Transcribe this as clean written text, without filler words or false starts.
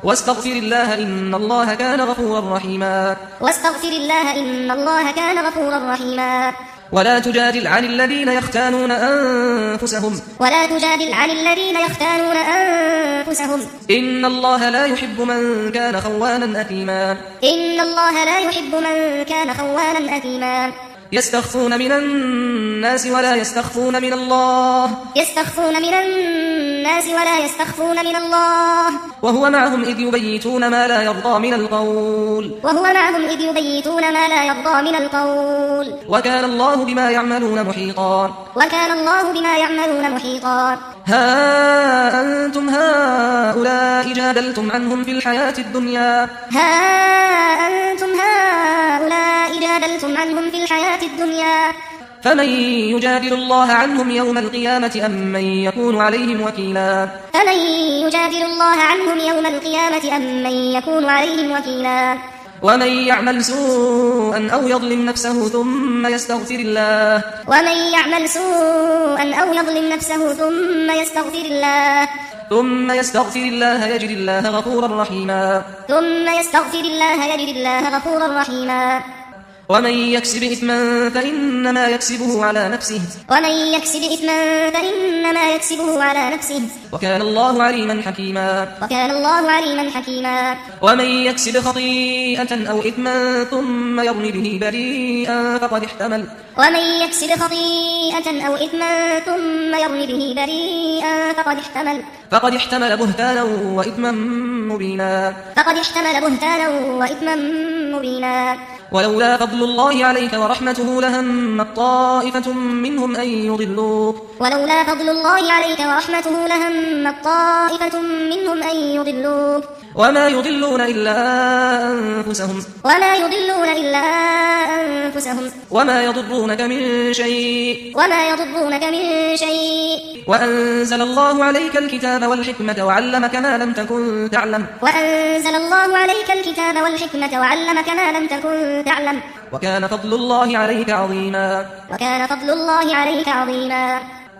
واستغفر الله إن الله كان غفورا رحيما. واستغفر الله إن الله كان غفورا رحيما. ولا تجادل عن الذين يختانون أنفسهم إن الله لا يحب من كان خوانا أثيما. يستخفون من الناس ولا يستخفون من الله وهو معهم إذ يبيتون ما لا يرضى من القول وكان الله بما يعملون محيطا. ها أنتم هؤلاء جادلتم عنهم في الحياة الدنيا فمن يجادل الله عنهم يوم القيامة أم من يكون عليهم وكيلا. ومن يعمل سوءا أو يظلم نفسه ثم يستغفر الله يجد الله غفورا رحيما. ومن يكسب إثما فإنما يكسبه على نفسه وكان الله عليما حكيما. ومن يكسب خطيئة أو إثما ثم يرمي به بريئا فقد احتمل بهتانا وإثما مبينا. ولولا فضل الله عليك ورحمته لهم طائفة منهم أن يضلوك وما يضلون إلا أنفسهم وما يضرونك من شيء وأنزل الله عليك الكتاب والحكمة وعلمك ما لم تكن تعلم وكان فضل الله عليك عظيما.